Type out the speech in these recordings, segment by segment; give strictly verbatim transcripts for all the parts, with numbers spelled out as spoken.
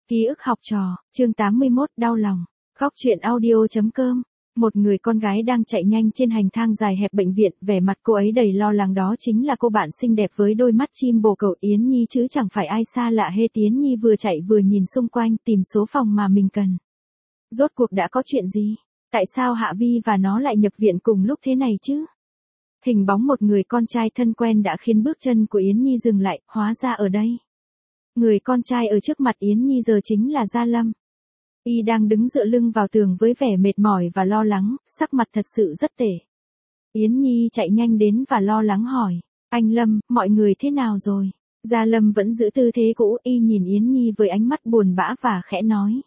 Ký ức học trò, chương tám mươi mốt, đau lòng. Góc truyện audio.com. Một người con gái đang chạy nhanh trên hành thang dài hẹp bệnh viện, vẻ mặt cô ấy đầy lo lắng, đó chính là cô bạn xinh đẹp với đôi mắt chim bồ câu Yến Nhi chứ chẳng phải ai xa lạ hết. Yến Nhi vừa chạy vừa nhìn xung quanh tìm số phòng mà mình cần. Rốt cuộc đã có chuyện gì? Tại sao Hạ Vi và nó lại nhập viện cùng lúc thế này chứ? Hình bóng một người con trai thân quen đã khiến bước chân của Yến Nhi dừng lại, hóa ra ở đây. Người con trai ở trước mặt Yến Nhi giờ chính là Gia Lâm. Y đang đứng dựa lưng vào tường với vẻ mệt mỏi và lo lắng, sắc mặt thật sự rất tệ. Yến Nhi chạy nhanh đến và lo lắng hỏi, anh Lâm, mọi người thế nào rồi? Gia Lâm vẫn giữ tư thế cũ, y nhìn Yến Nhi với ánh mắt buồn bã và khẽ nói.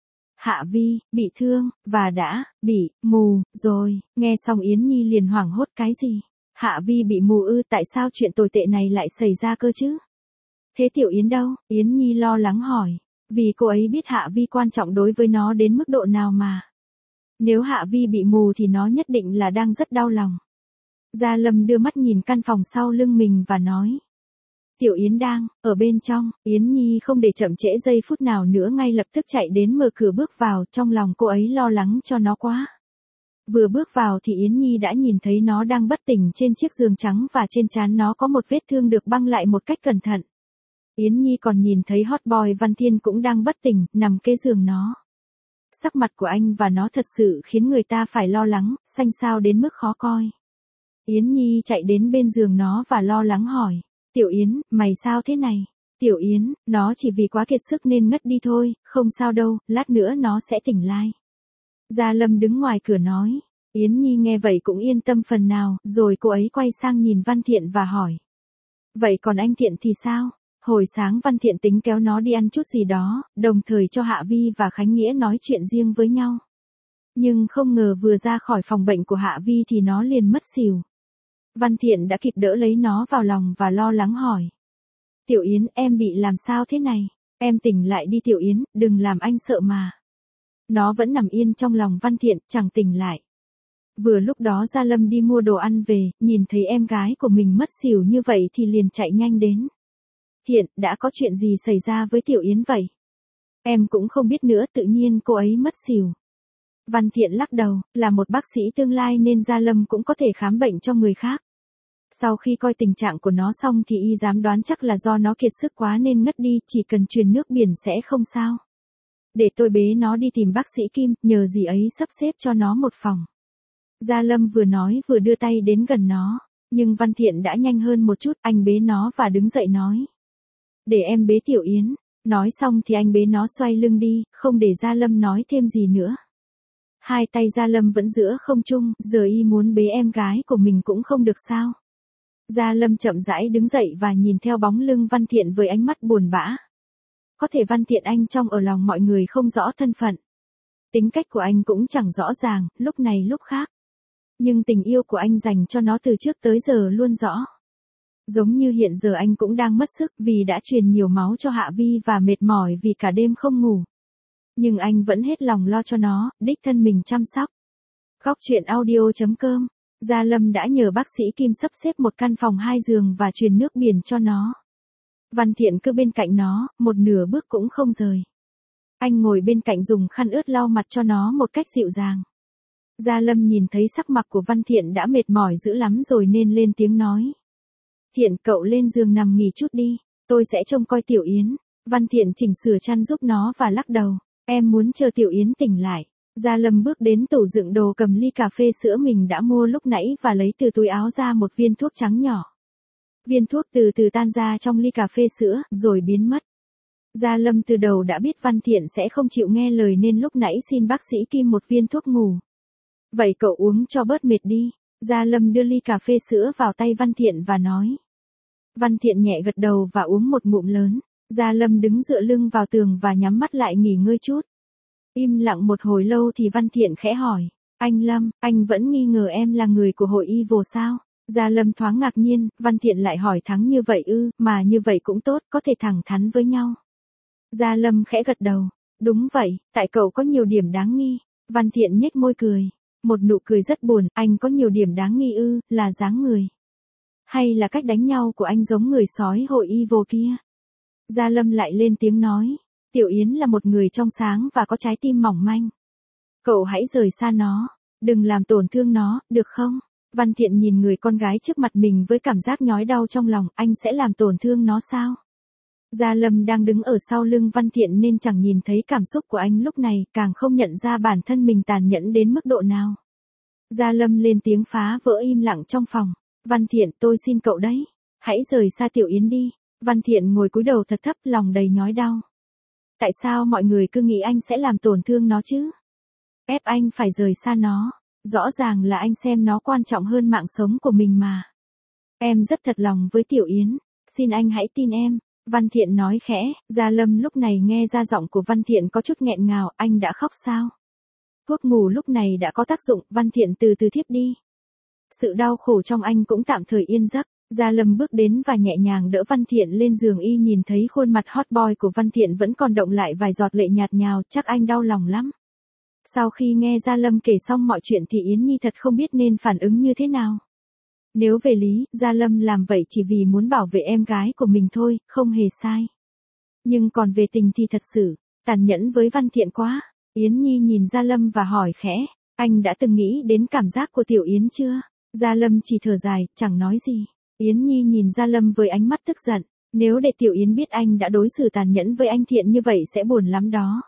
Hạ Vi, bị thương, và đã, bị, mù, rồi. Nghe xong Yến Nhi liền hoảng hốt, cái gì? Hạ Vi bị mù ư? Tại sao chuyện tồi tệ này lại xảy ra cơ chứ? Thế Tiểu Yến đâu? Yến Nhi lo lắng hỏi. Vì cô ấy biết Hạ Vi quan trọng đối với nó đến mức độ nào mà. Nếu Hạ Vi bị mù thì nó nhất định là đang rất đau lòng. Gia Lâm đưa mắt nhìn căn phòng sau lưng mình và nói. Tiểu Yến đang, ở bên trong. Yến Nhi không để chậm trễ giây phút nào nữa, ngay lập tức chạy đến mở cửa bước vào, trong lòng cô ấy lo lắng cho nó quá. Vừa bước vào thì Yến Nhi đã nhìn thấy nó đang bất tỉnh trên chiếc giường trắng và trên trán nó có một vết thương được băng lại một cách cẩn thận. Yến Nhi còn nhìn thấy hot boy Văn Thiên cũng đang bất tỉnh, nằm kế giường nó. Sắc mặt của anh và nó thật sự khiến người ta phải lo lắng, xanh xao đến mức khó coi. Yến Nhi chạy đến bên giường nó và lo lắng hỏi. Tiểu Yến, mày sao thế này? Tiểu Yến, nó chỉ vì quá kiệt sức nên ngất đi thôi, không sao đâu, lát nữa nó sẽ tỉnh lại. Gia Lâm đứng ngoài cửa nói. Yến Nhi nghe vậy cũng yên tâm phần nào, rồi cô ấy quay sang nhìn Văn Thiện và hỏi. Vậy còn anh Thiện thì sao? Hồi sáng Văn Thiện tính kéo nó đi ăn chút gì đó, đồng thời cho Hạ Vi và Khánh Nghĩa nói chuyện riêng với nhau. Nhưng không ngờ vừa ra khỏi phòng bệnh của Hạ Vi thì nó liền mất xỉu. Văn Thiện đã kịp đỡ lấy nó vào lòng và lo lắng hỏi. Tiểu Yến, em bị làm sao thế này? Em tỉnh lại đi Tiểu Yến, đừng làm anh sợ mà. Nó vẫn nằm yên trong lòng Văn Thiện, chẳng tỉnh lại. Vừa lúc đó Gia Lâm đi mua đồ ăn về, nhìn thấy em gái của mình mất xỉu như vậy thì liền chạy nhanh đến. Thiện, đã có chuyện gì xảy ra với Tiểu Yến vậy? Em cũng không biết nữa, tự nhiên cô ấy mất xỉu. Văn Thiện lắc đầu, là một bác sĩ tương lai nên Gia Lâm cũng có thể khám bệnh cho người khác. Sau khi coi tình trạng của nó xong thì y dám đoán chắc là do nó kiệt sức quá nên ngất đi, chỉ cần truyền nước biển sẽ không sao. Để tôi bế nó đi tìm bác sĩ Kim, nhờ dì ấy sắp xếp cho nó một phòng. Gia Lâm vừa nói vừa đưa tay đến gần nó, nhưng Văn Thiện đã nhanh hơn một chút, anh bế nó và đứng dậy nói. Để em bế Tiểu Yến. Nói xong thì anh bế nó xoay lưng đi, không để Gia Lâm nói thêm gì nữa. Hai tay Gia Lâm vẫn giữa không trung, giờ y muốn bế em gái của mình cũng không được sao. Gia Lâm chậm rãi đứng dậy và nhìn theo bóng lưng Văn Thiện với ánh mắt buồn bã. Có thể Văn Thiện anh trong ở lòng mọi người không rõ thân phận. Tính cách của anh cũng chẳng rõ ràng, lúc này lúc khác. Nhưng tình yêu của anh dành cho nó từ trước tới giờ luôn rõ. Giống như hiện giờ anh cũng đang mất sức vì đã truyền nhiều máu cho Hạ Vi và mệt mỏi vì cả đêm không ngủ. Nhưng anh vẫn hết lòng lo cho nó, đích thân mình chăm sóc. Góc truyện audio.com. Gia Lâm đã nhờ bác sĩ Kim sắp xếp một căn phòng hai giường và truyền nước biển cho nó. Văn Thiện cứ bên cạnh nó, một nửa bước cũng không rời. Anh ngồi bên cạnh dùng khăn ướt lau mặt cho nó một cách dịu dàng. Gia Lâm nhìn thấy sắc mặt của Văn Thiện đã mệt mỏi dữ lắm rồi nên lên tiếng nói. Thiện, cậu lên giường nằm nghỉ chút đi, tôi sẽ trông coi Tiểu Yến. Văn Thiện chỉnh sửa chăn giúp nó và lắc đầu. Em muốn chờ Tiểu Yến tỉnh lại. Gia Lâm bước đến tủ đựng đồ, cầm ly cà phê sữa mình đã mua lúc nãy và lấy từ túi áo ra một viên thuốc trắng nhỏ. Viên thuốc từ từ tan ra trong ly cà phê sữa, rồi biến mất. Gia Lâm từ đầu đã biết Văn Thiện sẽ không chịu nghe lời nên lúc nãy xin bác sĩ Kim một viên thuốc ngủ. Vậy cậu uống cho bớt mệt đi. Gia Lâm đưa ly cà phê sữa vào tay Văn Thiện và nói. Văn Thiện nhẹ gật đầu và uống một ngụm lớn. Gia Lâm đứng dựa lưng vào tường và nhắm mắt lại nghỉ ngơi chút. Im lặng một hồi lâu thì Văn Thiện khẽ hỏi. Anh Lâm, anh vẫn nghi ngờ em là người của hội Evil sao? Gia Lâm thoáng ngạc nhiên, Văn Thiện lại hỏi thẳng như vậy ư, mà như vậy cũng tốt, có thể thẳng thắn với nhau. Gia Lâm khẽ gật đầu. Đúng vậy, tại cậu có nhiều điểm đáng nghi. Văn Thiện nhếch môi cười. Một nụ cười rất buồn, anh có nhiều điểm đáng nghi ư, là dáng người. Hay là cách đánh nhau của anh giống người sói hội Evil kia? Gia Lâm lại lên tiếng nói. Tiểu Yến là một người trong sáng và có trái tim mỏng manh. Cậu hãy rời xa nó, đừng làm tổn thương nó, được không? Văn Thiện nhìn người con gái trước mặt mình với cảm giác nhói đau trong lòng, anh sẽ làm tổn thương nó sao? Gia Lâm đang đứng ở sau lưng Văn Thiện nên chẳng nhìn thấy cảm xúc của anh lúc này, càng không nhận ra bản thân mình tàn nhẫn đến mức độ nào. Gia Lâm lên tiếng phá vỡ im lặng trong phòng. Văn Thiện, tôi xin cậu đấy. Hãy rời xa Tiểu Yến đi. Văn Thiện ngồi cúi đầu thật thấp, lòng đầy nhói đau. Tại sao mọi người cứ nghĩ anh sẽ làm tổn thương nó chứ? Ép anh phải rời xa nó. Rõ ràng là anh xem nó quan trọng hơn mạng sống của mình mà. Em rất thật lòng với Tiểu Yến. Xin anh hãy tin em. Văn Thiện nói khẽ. Gia Lâm lúc này nghe ra giọng của Văn Thiện có chút nghẹn ngào. Anh đã khóc sao? Thuốc ngủ lúc này đã có tác dụng. Văn Thiện từ từ thiếp đi. Sự đau khổ trong anh cũng tạm thời yên giấc. Gia Lâm bước đến và nhẹ nhàng đỡ Văn Thiện lên giường, y nhìn thấy khuôn mặt hot boy của Văn Thiện vẫn còn động lại vài giọt lệ nhạt nhào, chắc anh đau lòng lắm. Sau khi nghe Gia Lâm kể xong mọi chuyện thì Yến Nhi thật không biết nên phản ứng như thế nào. Nếu về lý, Gia Lâm làm vậy chỉ vì muốn bảo vệ em gái của mình thôi, không hề sai. Nhưng còn về tình thì thật sự, tàn nhẫn với Văn Thiện quá. Yến Nhi nhìn Gia Lâm và hỏi khẽ, anh đã từng nghĩ đến cảm giác của Tiểu Yến chưa? Gia Lâm chỉ thở dài, chẳng nói gì. Yến Nhi nhìn Gia Lâm với ánh mắt tức giận, nếu để Tiểu Yến biết anh đã đối xử tàn nhẫn với anh Thiện như vậy sẽ buồn lắm đó.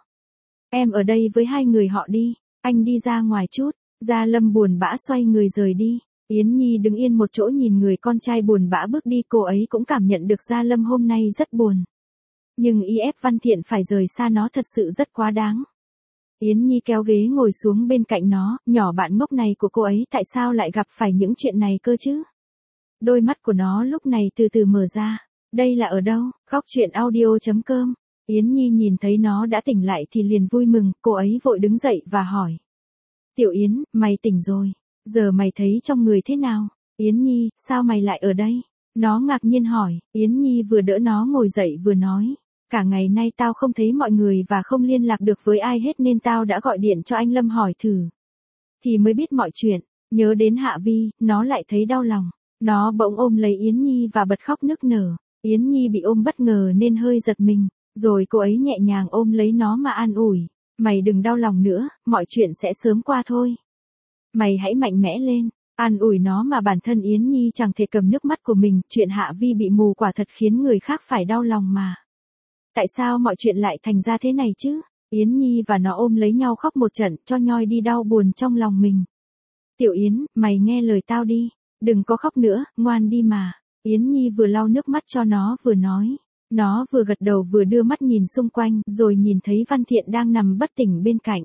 Em ở đây với hai người họ đi, anh đi ra ngoài chút. Gia Lâm buồn bã xoay người rời đi. Yến Nhi đứng yên một chỗ nhìn người con trai buồn bã bước đi, cô ấy cũng cảm nhận được Gia Lâm hôm nay rất buồn. Nhưng y ép Văn Thiện phải rời xa nó thật sự rất quá đáng. Yến Nhi kéo ghế ngồi xuống bên cạnh nó, nhỏ bạn ngốc này của cô ấy tại sao lại gặp phải những chuyện này cơ chứ? Đôi mắt của nó lúc này từ từ mở ra. Đây là ở đâu? Khóc chuyện audio chấm com. Yến Nhi nhìn thấy nó đã tỉnh lại thì liền vui mừng, cô ấy vội đứng dậy và hỏi. Tiểu Yến, mày tỉnh rồi. Giờ mày thấy trong người thế nào? Yến Nhi, sao mày lại ở đây? Nó ngạc nhiên hỏi. Yến Nhi vừa đỡ nó ngồi dậy vừa nói. Cả ngày nay tao không thấy mọi người và không liên lạc được với ai hết nên tao đã gọi điện cho anh Lâm hỏi thử. Thì mới biết mọi chuyện. Nhớ đến Hạ Vi, nó lại thấy đau lòng. Nó bỗng ôm lấy Yến Nhi và bật khóc nức nở. Yến Nhi bị ôm bất ngờ nên hơi giật mình. Rồi cô ấy nhẹ nhàng ôm lấy nó mà an ủi. Mày đừng đau lòng nữa, mọi chuyện sẽ sớm qua thôi. Mày hãy mạnh mẽ lên. An ủi nó mà bản thân Yến Nhi chẳng thể cầm nước mắt của mình. Chuyện Hạ Vi bị mù quả thật khiến người khác phải đau lòng mà. Tại sao mọi chuyện lại thành ra thế này chứ? Yến Nhi và nó ôm lấy nhau khóc một trận cho nhoi đi đau buồn trong lòng mình. Tiểu Yến, mày nghe lời tao đi. Đừng có khóc nữa, ngoan đi mà. Yến Nhi vừa lau nước mắt cho nó vừa nói. Nó vừa gật đầu vừa đưa mắt nhìn xung quanh, rồi nhìn thấy Văn Thiện đang nằm bất tỉnh bên cạnh.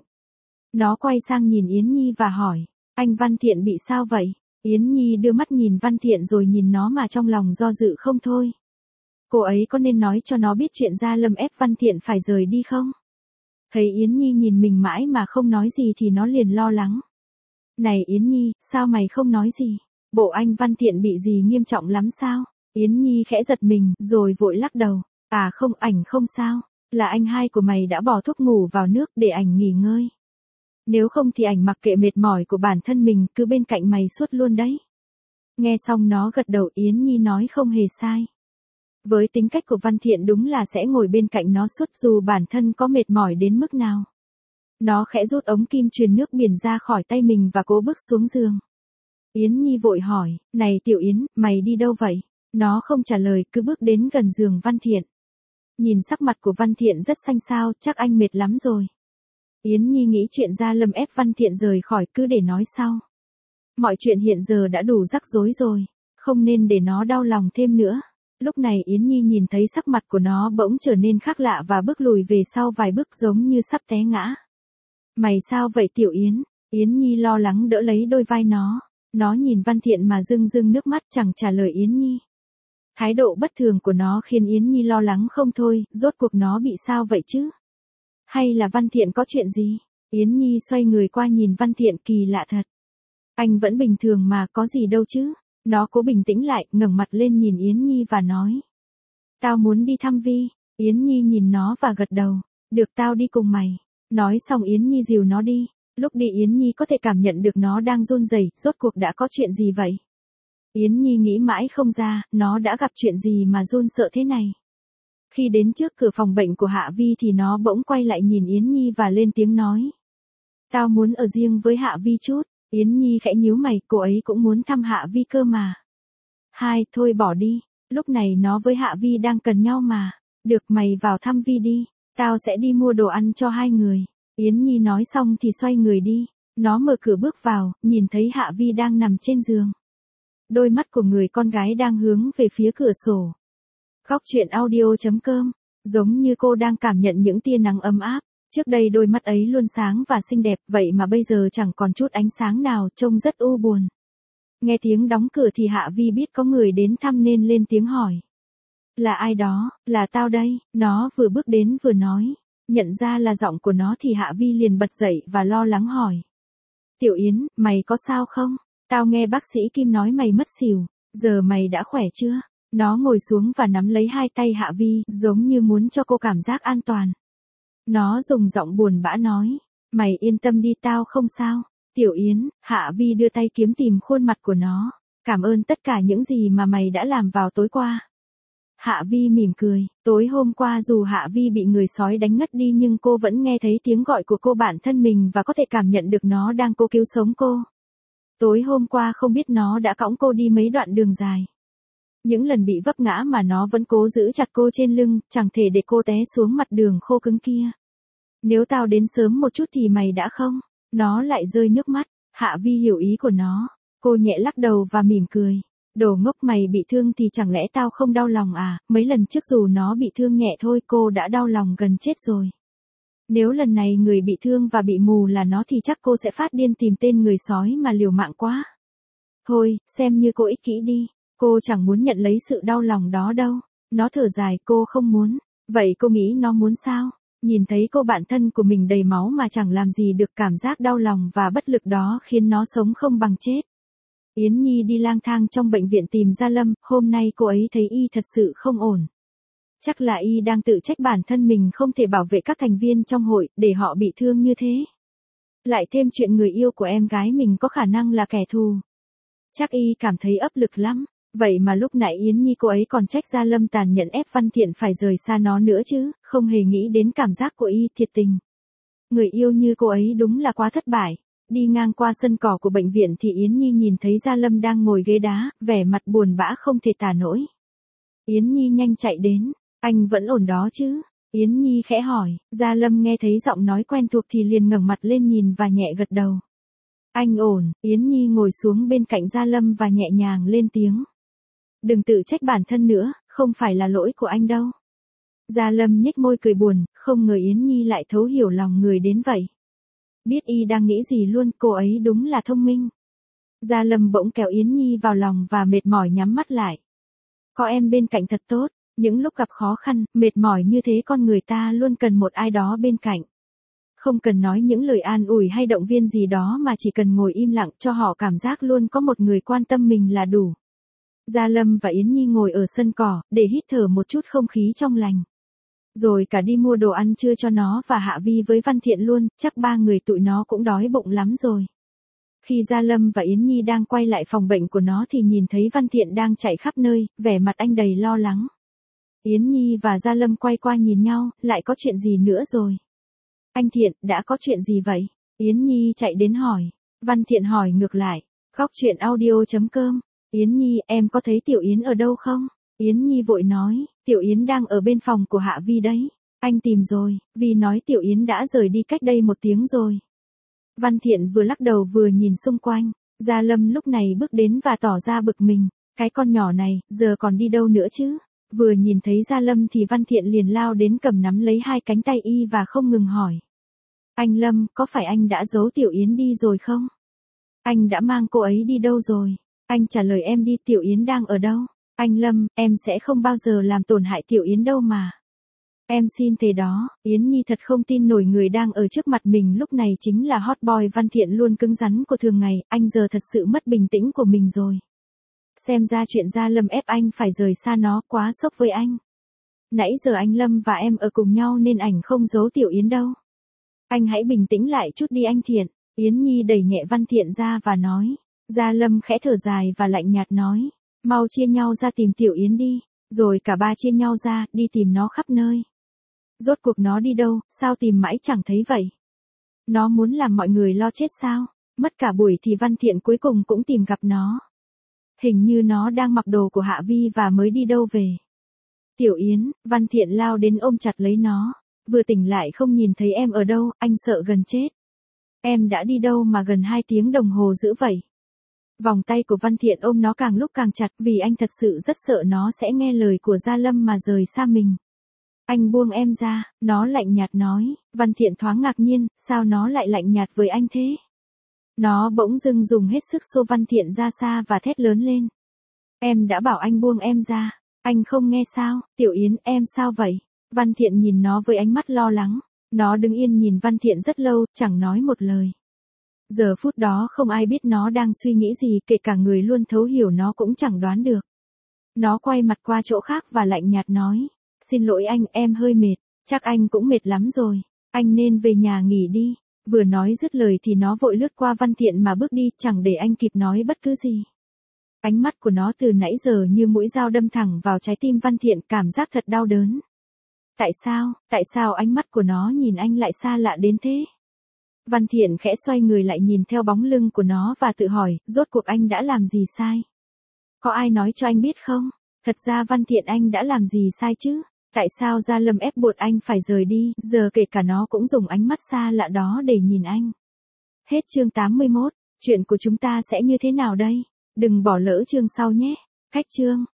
Nó quay sang nhìn Yến Nhi và hỏi, anh Văn Thiện bị sao vậy? Yến Nhi đưa mắt nhìn Văn Thiện rồi nhìn nó mà trong lòng do dự không thôi. Cô ấy có nên nói cho nó biết chuyện Gia Lâm ép Văn Thiện phải rời đi không? Thấy Yến Nhi nhìn mình mãi mà không nói gì thì nó liền lo lắng. Này Yến Nhi, sao mày không nói gì? Bộ anh Văn Thiện bị gì nghiêm trọng lắm sao? Yến Nhi khẽ giật mình, rồi vội lắc đầu. À không, ảnh không sao. Là anh hai của mày đã bỏ thuốc ngủ vào nước để ảnh nghỉ ngơi. Nếu không thì ảnh mặc kệ mệt mỏi của bản thân mình, cứ bên cạnh mày suốt luôn đấy. Nghe xong nó gật đầu. Yến Nhi nói không hề sai. Với tính cách của Văn Thiện đúng là sẽ ngồi bên cạnh nó suốt dù bản thân có mệt mỏi đến mức nào. Nó khẽ rút ống kim truyền nước biển ra khỏi tay mình và cố bước xuống giường. Yến Nhi vội hỏi, này Tiểu Yến, mày đi đâu vậy? Nó không trả lời, cứ bước đến gần giường Văn Thiện. Nhìn sắc mặt của Văn Thiện rất xanh xao, chắc anh mệt lắm rồi. Yến Nhi nghĩ chuyện Gia Lâm ép Văn Thiện rời khỏi cứ để nói sau. Mọi chuyện hiện giờ đã đủ rắc rối rồi, không nên để nó đau lòng thêm nữa. Lúc này Yến Nhi nhìn thấy sắc mặt của nó bỗng trở nên khác lạ và bước lùi về sau vài bước giống như sắp té ngã. Mày sao vậy Tiểu Yến? Yến Nhi lo lắng đỡ lấy đôi vai nó. Nó nhìn Văn Thiện mà rưng rưng nước mắt chẳng trả lời Yến Nhi. Thái độ bất thường của nó khiến Yến Nhi lo lắng không thôi, rốt cuộc nó bị sao vậy chứ? Hay là Văn Thiện có chuyện gì? Yến Nhi xoay người qua nhìn Văn Thiện, kỳ lạ thật. Anh vẫn bình thường mà, có gì đâu chứ? Nó cố bình tĩnh lại, ngẩng mặt lên nhìn Yến Nhi và nói. Tao muốn đi thăm Vi. Yến Nhi nhìn nó và gật đầu. Được, tao đi cùng mày. Nói xong Yến Nhi dìu nó đi. Lúc đi Yến Nhi có thể cảm nhận được nó đang run rẩy, rốt cuộc đã có chuyện gì vậy? Yến Nhi nghĩ mãi không ra, nó đã gặp chuyện gì mà run sợ thế này. Khi đến trước cửa phòng bệnh của Hạ Vi thì nó bỗng quay lại nhìn Yến Nhi và lên tiếng nói. Tao muốn ở riêng với Hạ Vi chút. Yến Nhi khẽ nhíu mày, cô ấy cũng muốn thăm Hạ Vi cơ mà. Hai, thôi bỏ đi, lúc này nó với Hạ Vi đang cần nhau mà. Được, mày vào thăm Vi đi, tao sẽ đi mua đồ ăn cho hai người. Yến Nhi nói xong thì xoay người đi. Nó mở cửa bước vào, nhìn thấy Hạ Vi đang nằm trên giường. Đôi mắt của người con gái đang hướng về phía cửa sổ. Góc truyện audio chấm com, giống như cô đang cảm nhận những tia nắng ấm áp. Trước đây đôi mắt ấy luôn sáng và xinh đẹp, vậy mà bây giờ chẳng còn chút ánh sáng nào, trông rất u buồn. Nghe tiếng đóng cửa thì Hạ Vi biết có người đến thăm nên lên tiếng hỏi. Là ai đó? Là tao đây, nó vừa bước đến vừa nói. Nhận ra là giọng của nó thì Hạ Vi liền bật dậy và lo lắng hỏi. Tiểu Yến, mày có sao không? Tao nghe bác sĩ Kim nói mày mất xỉu, giờ mày đã khỏe chưa? Nó ngồi xuống và nắm lấy hai tay Hạ Vi, giống như muốn cho cô cảm giác an toàn. Nó dùng giọng buồn bã nói, mày yên tâm đi, tao không sao. Tiểu Yến, Hạ Vi đưa tay kiếm tìm khuôn mặt của nó. Cảm ơn tất cả những gì mà mày đã làm vào tối qua. Hạ Vi mỉm cười, tối hôm qua dù Hạ Vi bị người sói đánh ngất đi nhưng cô vẫn nghe thấy tiếng gọi của cô bản thân mình và có thể cảm nhận được nó đang cố cứu sống cô. Tối hôm qua không biết nó đã cõng cô đi mấy đoạn đường dài. Những lần bị vấp ngã mà nó vẫn cố giữ chặt cô trên lưng, chẳng thể để cô té xuống mặt đường khô cứng kia. Nếu tao đến sớm một chút thì mày đã không? Nó lại rơi nước mắt. Hạ Vi hiểu ý của nó. Cô nhẹ lắc đầu và mỉm cười. Đồ ngốc, mày bị thương thì chẳng lẽ tao không đau lòng à? Mấy lần trước dù nó bị thương nhẹ thôi cô đã đau lòng gần chết rồi. Nếu lần này người bị thương và bị mù là nó thì chắc cô sẽ phát điên tìm tên người sói mà liều mạng quá. Thôi, xem như cô ích kỷ đi. Cô chẳng muốn nhận lấy sự đau lòng đó đâu. Nó thở dài, cô không muốn. Vậy cô nghĩ nó muốn sao? Nhìn thấy cô bạn thân của mình đầy máu mà chẳng làm gì được, cảm giác đau lòng và bất lực đó khiến nó sống không bằng chết. Yến Nhi đi lang thang trong bệnh viện tìm Gia Lâm, hôm nay cô ấy thấy y thật sự không ổn. Chắc là y đang tự trách bản thân mình không thể bảo vệ các thành viên trong hội, để họ bị thương như thế. Lại thêm chuyện người yêu của em gái mình có khả năng là kẻ thù. Chắc y cảm thấy áp lực lắm. Vậy mà lúc nãy Yến Nhi cô ấy còn trách Gia Lâm tàn nhẫn ép Văn Thiện phải rời xa nó nữa chứ, không hề nghĩ đến cảm giác của y thiệt tình. Người yêu như cô ấy đúng là quá thất bại. Đi ngang qua sân cỏ của bệnh viện thì Yến Nhi nhìn thấy Gia Lâm đang ngồi ghế đá, vẻ mặt buồn bã không thể tả nổi. Yến Nhi nhanh chạy đến, anh vẫn ổn đó chứ? Yến Nhi khẽ hỏi, Gia Lâm nghe thấy giọng nói quen thuộc thì liền ngẩng mặt lên nhìn và nhẹ gật đầu. Anh ổn. Yến Nhi ngồi xuống bên cạnh Gia Lâm và nhẹ nhàng lên tiếng. Đừng tự trách bản thân nữa, không phải là lỗi của anh đâu. Gia Lâm nhếch môi cười buồn, không ngờ Yến Nhi lại thấu hiểu lòng người đến vậy. Biết y đang nghĩ gì luôn, cô ấy đúng là thông minh. Gia Lâm bỗng kéo Yến Nhi vào lòng và mệt mỏi nhắm mắt lại. Có em bên cạnh thật tốt, những lúc gặp khó khăn, mệt mỏi như thế con người ta luôn cần một ai đó bên cạnh. Không cần nói những lời an ủi hay động viên gì đó mà chỉ cần ngồi im lặng cho họ cảm giác luôn có một người quan tâm mình là đủ. Gia Lâm và Yến Nhi ngồi ở sân cỏ, để hít thở một chút không khí trong lành. Rồi cả đi mua đồ ăn trưa cho nó và Hạ Vi với Văn Thiện luôn, chắc ba người tụi nó cũng đói bụng lắm rồi. Khi Gia Lâm và Yến Nhi đang quay lại phòng bệnh của nó thì nhìn thấy Văn Thiện đang chạy khắp nơi, vẻ mặt anh đầy lo lắng. Yến Nhi và Gia Lâm quay qua nhìn nhau, lại có chuyện gì nữa rồi? Anh Thiện, đã có chuyện gì vậy? Yến Nhi chạy đến hỏi. Văn Thiện hỏi ngược lại. Góc truyện audio chấm com. Yến Nhi, em có thấy Tiểu Yến ở đâu không? Yến Nhi vội nói, Tiểu Yến đang ở bên phòng của Hạ Vi đấy. Anh tìm rồi, Vi nói Tiểu Yến đã rời đi cách đây một tiếng rồi. Văn Thiện vừa lắc đầu vừa nhìn xung quanh. Gia Lâm lúc này bước đến và tỏ ra bực mình. Cái con nhỏ này, giờ còn đi đâu nữa chứ? Vừa nhìn thấy Gia Lâm thì Văn Thiện liền lao đến cầm nắm lấy hai cánh tay y và không ngừng hỏi. Anh Lâm, có phải anh đã giấu Tiểu Yến đi rồi không? Anh đã mang cô ấy đi đâu rồi? Anh trả lời em đi, Tiểu Yến đang ở đâu? Anh Lâm, em sẽ không bao giờ làm tổn hại Tiểu Yến đâu mà. Em xin thề đó. Yến Nhi thật không tin nổi người đang ở trước mặt mình lúc này chính là hot boy Văn Thiện luôn cứng rắn của thường ngày, anh giờ thật sự mất bình tĩnh của mình rồi. Xem ra chuyện Gia Lâm ép anh phải rời xa nó quá sốc với anh. Nãy giờ anh Lâm và em ở cùng nhau nên ảnh không giấu Tiểu Yến đâu. Anh hãy bình tĩnh lại chút đi anh Thiện. Yến Nhi đẩy nhẹ Văn Thiện ra và nói. Gia Lâm khẽ thở dài và lạnh nhạt nói. Mau chia nhau ra tìm Tiểu Yến đi. Rồi cả ba chia nhau ra, đi tìm nó khắp nơi. Rốt cuộc nó đi đâu, sao tìm mãi chẳng thấy vậy? Nó muốn làm mọi người lo chết sao? Mất cả buổi thì Văn Thiện cuối cùng cũng tìm gặp nó. Hình như nó đang mặc đồ của Hạ Vi và mới đi đâu về. Tiểu Yến, Văn Thiện lao đến ôm chặt lấy nó. Vừa tỉnh lại không nhìn thấy em ở đâu, anh sợ gần chết. Em đã đi đâu mà gần hai tiếng đồng hồ dữ vậy? Vòng tay của Văn Thiện ôm nó càng lúc càng chặt vì anh thật sự rất sợ nó sẽ nghe lời của Gia Lâm mà rời xa mình. Anh buông em ra, nó lạnh nhạt nói. Văn Thiện thoáng ngạc nhiên, sao nó lại lạnh nhạt với anh thế? Nó bỗng dưng dùng hết sức xô Văn Thiện ra xa và thét lớn lên. Em đã bảo anh buông em ra, anh không nghe sao? Tiểu Yến, em sao vậy? Văn Thiện nhìn nó với ánh mắt lo lắng. Nó đứng yên nhìn Văn Thiện rất lâu, chẳng nói một lời. Giờ phút đó không ai biết nó đang suy nghĩ gì, kể cả người luôn thấu hiểu nó cũng chẳng đoán được. Nó quay mặt qua chỗ khác và lạnh nhạt nói. Xin lỗi anh, em hơi mệt, chắc anh cũng mệt lắm rồi. Anh nên về nhà nghỉ đi. Vừa nói dứt lời thì nó vội lướt qua Văn Thiện mà bước đi, chẳng để anh kịp nói bất cứ gì. Ánh mắt của nó từ nãy giờ như mũi dao đâm thẳng vào trái tim Văn Thiện, cảm giác thật đau đớn. Tại sao, tại sao ánh mắt của nó nhìn anh lại xa lạ đến thế? Văn Thiện khẽ xoay người lại nhìn theo bóng lưng của nó và tự hỏi, rốt cuộc anh đã làm gì sai? Có ai nói cho anh biết không? Thật ra Văn Thiện anh đã làm gì sai chứ? Tại sao Gia Lâm ép buộc anh phải rời đi, giờ kể cả nó cũng dùng ánh mắt xa lạ đó để nhìn anh. Hết chương tám mươi mốt, chuyện của chúng ta sẽ như thế nào đây? Đừng bỏ lỡ chương sau nhé. Khách chương.